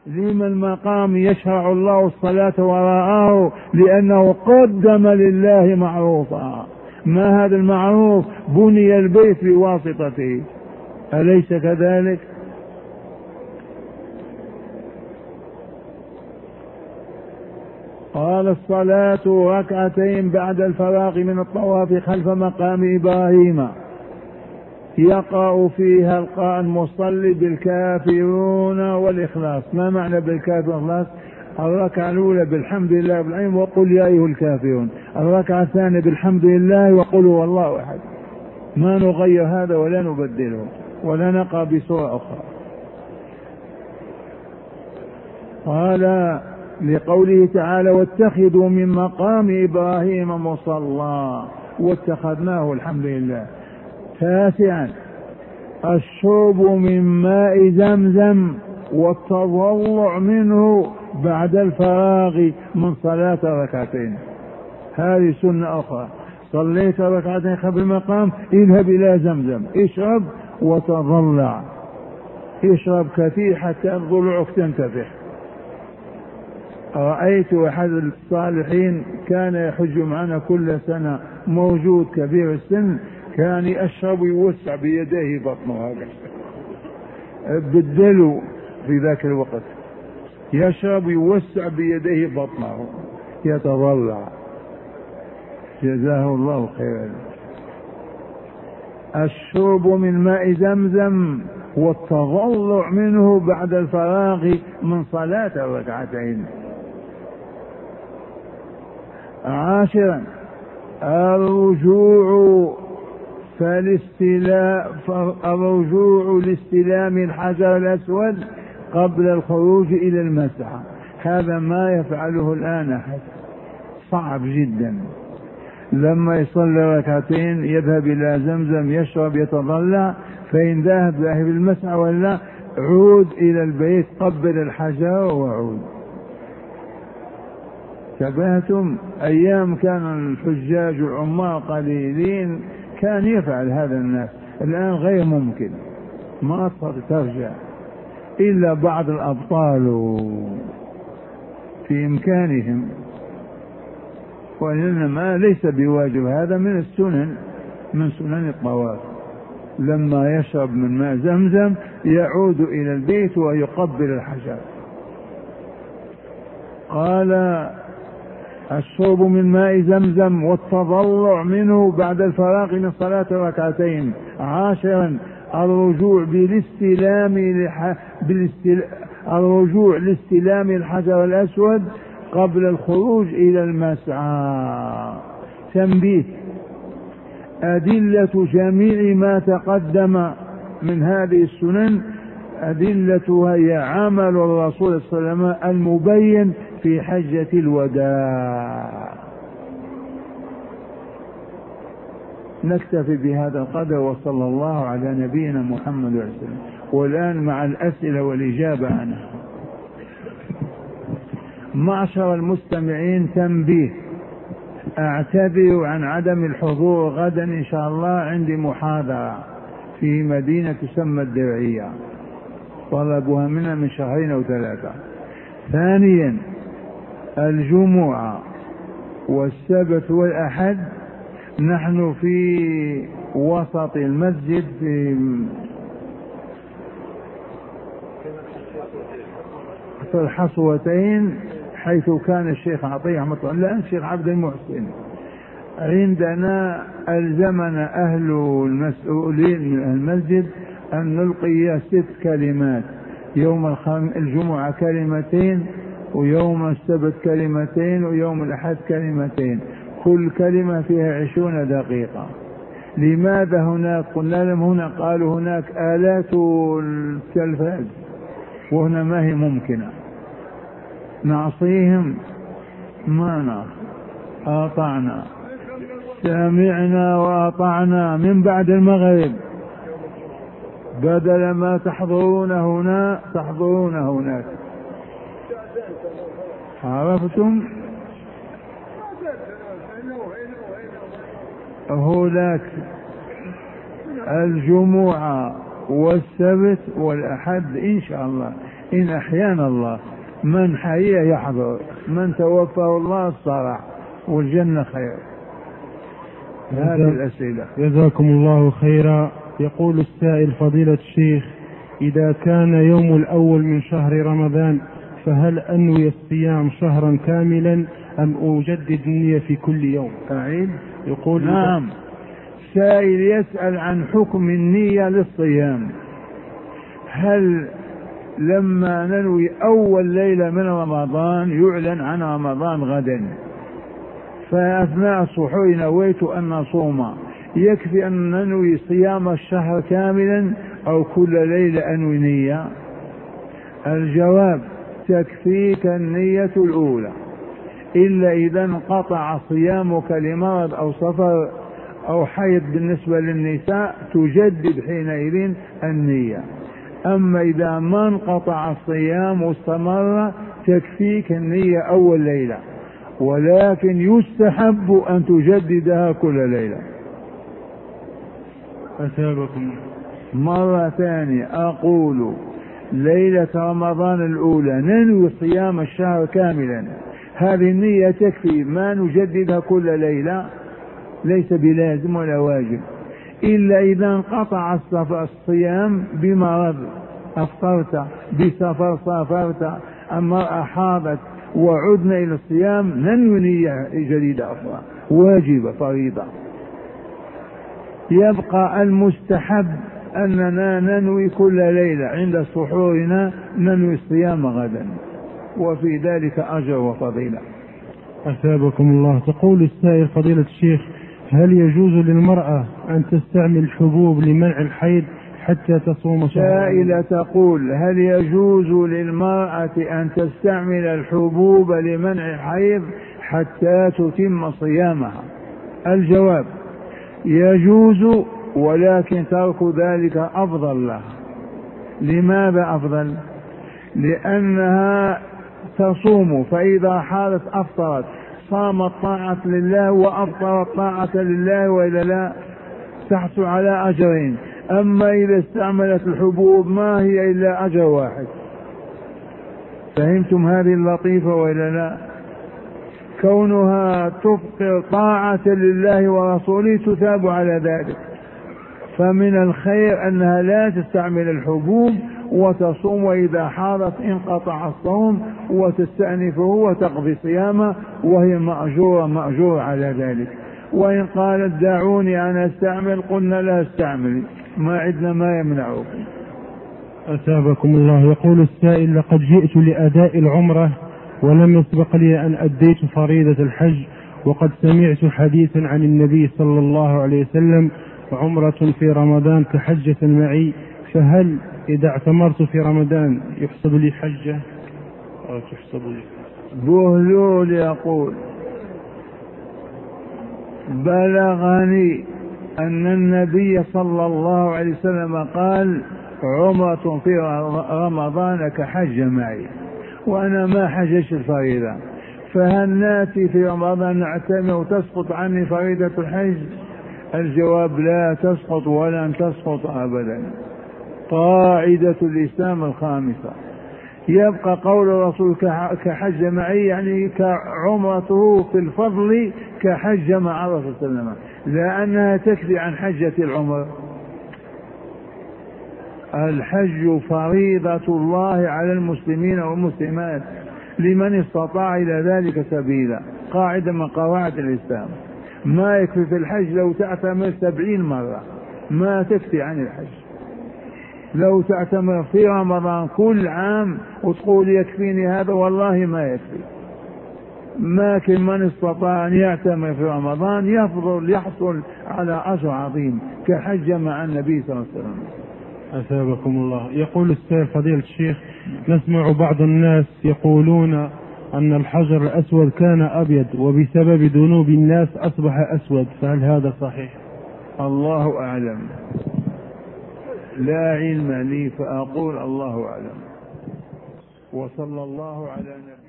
لما المقام يشرع الله الصلاة وراءه؟ لأنه قدم لله معروفا. ما هذا المعروف؟ بني البيت بواسطته، أليس كذلك؟ قال الصلاة ركعتين بعد الفراغ من الطواف خلف مقام إبراهيم يقرأ فيها المصلي بالكافرون والإخلاص. ما معنى بالكافرون والإخلاص؟ الركعة الأولى بالحمد لله رب العالمين وقل يا أيها الكافرون، الركعة الثانية بالحمد لله وقل هو الله أحد. ما نغير هذا ولا نبدله ولا نقرأ بصورة أخرى. قال لقوله تعالى واتخذوا من مقام إبراهيم مصلى، واتخذناه الحمد لله. تاسعا الشرب من ماء زمزم والتضرع منه بعد الفراغ من صلاة ركعتين. هذه سنة أخرى، صليت ركعتين خلف المقام اذهب إلى زمزم اشرب وتضرع، اشرب كثير حتى ضلوعك تنتفخ. رأيت أحد الصالحين كان يحج معنا كل سنة، موجود كبير السن، كان يشرب ويوسع بيديه بطنه هكذا بدلوا في ذاك الوقت، يشرب ويوسع بيديه بطنه يتضرع، جزاه الله خيرا. الشرب من ماء زمزم والتضرع منه بعد الفراغ من صلاة الركعتين. عاشرا الرجوع لاستلام الحجر الأسود قبل الخروج إلى المسعى. هذا ما يفعله الآن أحد، صعب جدا. لما يصلي ركعتين يذهب إلى زمزم يشرب يتضلع، فإن ذهب المسعى ولا عود إلى البيت قبل الحجر وعود. شبهتم أيام كان الحجاج العمار قليلين كان يفعل هذا الناس، الآن غير ممكن، ما ترجع إلا بعض الأبطال في إمكانهم، وإنما ليس بواجب. هذا من السنن، من سنن الطواف. لما يشرب من ماء زمزم يعود إلى البيت ويقبل الحجر. قال الشرب من ماء زمزم والتضرع منه بعد الفراغ من صلاة ركعتين. عاشرا الرجوع لاستلام الحجر الأسود قبل الخروج إلى المسعى. تنبيه: أدلة جميع ما تقدم من هذه السنن أدلتها هي عمل الرسول صلى الله عليه وسلم المبين في حجة الوداع. نكتفي بهذا القدر، وصلى الله على نبينا محمد وسلم. والآن مع الأسئلة والإجابة عنها. معشر المستمعين، تنبيه: أعتذر عن عدم الحضور غدا إن شاء الله، عندي محاضرة في مدينة تسمى الدرعية، طلبوها منا من 2 أو 3. ثانيا الجمعة والسبت والأحد نحن في وسط المسجد في الحصوتين، حيث كان الشيخ عطية رحمة الله، الآن الشيخ عبد المحسن. عندنا ألزمنا أهل المسؤولين من المسجد أن نلقي 6 كلمات، يوم الجمعة 2 ويوم السبت 2 ويوم الأحد 2، كل كلمة فيها 20 دقيقة. لماذا هناك؟ قلنا لهم هنا، قالوا هناك آلات التلفاز وهنا ما هي ممكنة، نعصيهم؟ ما نعصي، أطعنا، سمعنا وأطعنا من بعد المغرب، بدل ما تحضرون هنا تحضرون هناك. عرفتم؟ هناك الجمعة والسبت والأحد إن شاء الله إن أحيانا الله. من حي يحضر، من توفاه الله الصرع، والجنة خير. هذه الأسئلة. جزاكم الله خيرا. يقول السائل: فضيلة الشيخ، إذا كان يوم الأول من شهر رمضان فهل أنوي الصيام شهرا كاملا أم أجدد النية في كل يوم؟ أعيد. يقول: نعم. سائل يسأل عن حكم النية للصيام. هل لما ننوي أول ليلة من رمضان يعلن عن رمضان غدا، فأثناء السحور نويت أن نصوم، يكفي أن ننوي صيام الشهر كاملا أو كل ليلة أنوي نية؟ الجواب: تكفيك النية الأولى، إلا إذا انقطع صيامك لمرض أو سفر أو حيض بالنسبة للنساء تجدد حينئذ النية. أما إذا ما انقطع الصيام واستمر تكفيك النية أول ليلة، ولكن يستحب أن تجددها كل ليلة. أثابكم. مرة ثانية أقول: ليلة رمضان الأولى ننوي صيام الشهر كاملا، هذه النية تكفي، ما نجددها كل ليلة، ليس بلازم ولا واجب. إلا إذا انقطع الصيام بمرض، أفطرت، بسفر سافرت، المرأة حاضت وعدنا إلى الصيام، ننوي نية جديدة أخرى واجبة فريضة. يبقى المستحب أننا ننوي كل ليلة عند سحورنا ننوي الصيام غدا، وفي ذلك أجر وفضيلة. أثابكم الله. تقول السائل: فضيلة الشيخ، هل يجوز للمرأة أن تستعمل حبوب لمنع الحيض حتى تصوم شهرا؟ سائلة تقول: هل يجوز للمرأة أن تستعمل الحبوب لمنع الحيض حتى تتم صيامها؟ الجواب: يجوز، ولكن ترك ذلك أفضل لها. لماذا أفضل؟ لأنها تصوم، فإذا حالت أفطرت، صامت طاعة لله وأفطرت طاعة لله، وإلا لا تحصل على أجرين. أما إذا استعملت الحبوب ما هي إلا أجر واحد. فهمتم هذه اللطيفة وإلا لا؟ كونها تفطر طاعة لله ورسوله تثاب على ذلك. فمن الخير أنها لا تستعمل الحبوب وتصوم، وإذا حارت انقطع الصوم وتستأنفه وتقضي صيامه وهي مأجورة على ذلك. وإن قالت دعوني أنا أستعمل، قلنا لا استعمل، ما عندنا ما يمنعكم. أثابكم الله. يقول السائل: لقد جئت لأداء العمرة ولم يسبق لي أن أديت فريضة الحج، وقد سمعت حديثا عن النبي صلى الله عليه وسلم: عمرة في رمضان كحجة معي، فهل إذا اعتمرت في رمضان يحسب لي حجة أو تحسب لي؟ بهلول يقول: بلغني أن النبي صلى الله عليه وسلم قال: عمرة في رمضان كحج معي، وأنا ما حججت الفريضة، فهل ناتي في رمضان نعتمر وتسقط عني فريضة الحج؟ الجواب: لا تسقط ولن تسقط أبدا. قاعدة الإسلام الخامسة. يبقى قول الرسول كحج معي، يعني كعمرته في الفضل كحج مع الرسول صلى الله عليه وسلم، لأنها تكفي عن حجة العمر. الحج فريضة الله على المسلمين والمسلمات لمن استطاع إلى ذلك سبيلا. قاعدة من قواعد الإسلام. ما يكفي في الحج لو تعتمر 70 مرة، ما تكفي عن الحج. لو تعتمر في رمضان كل عام وتقول يكفيني هذا، والله ما يكفي. لكن من استطاع أن يعتمر في رمضان يحصل على أجر عظيم كحج مع النبي صلى الله عليه وسلم. أثابكم الله. يقول السائل: فضيلة الشيخ، نسمع بعض الناس يقولون أن الحجر الأسود كان أبيض وبسبب ذنوب الناس أصبح أسود، فهل هذا صحيح؟ الله أعلم، لا علم لي، فأقول الله أعلم. وصلى الله على نبينا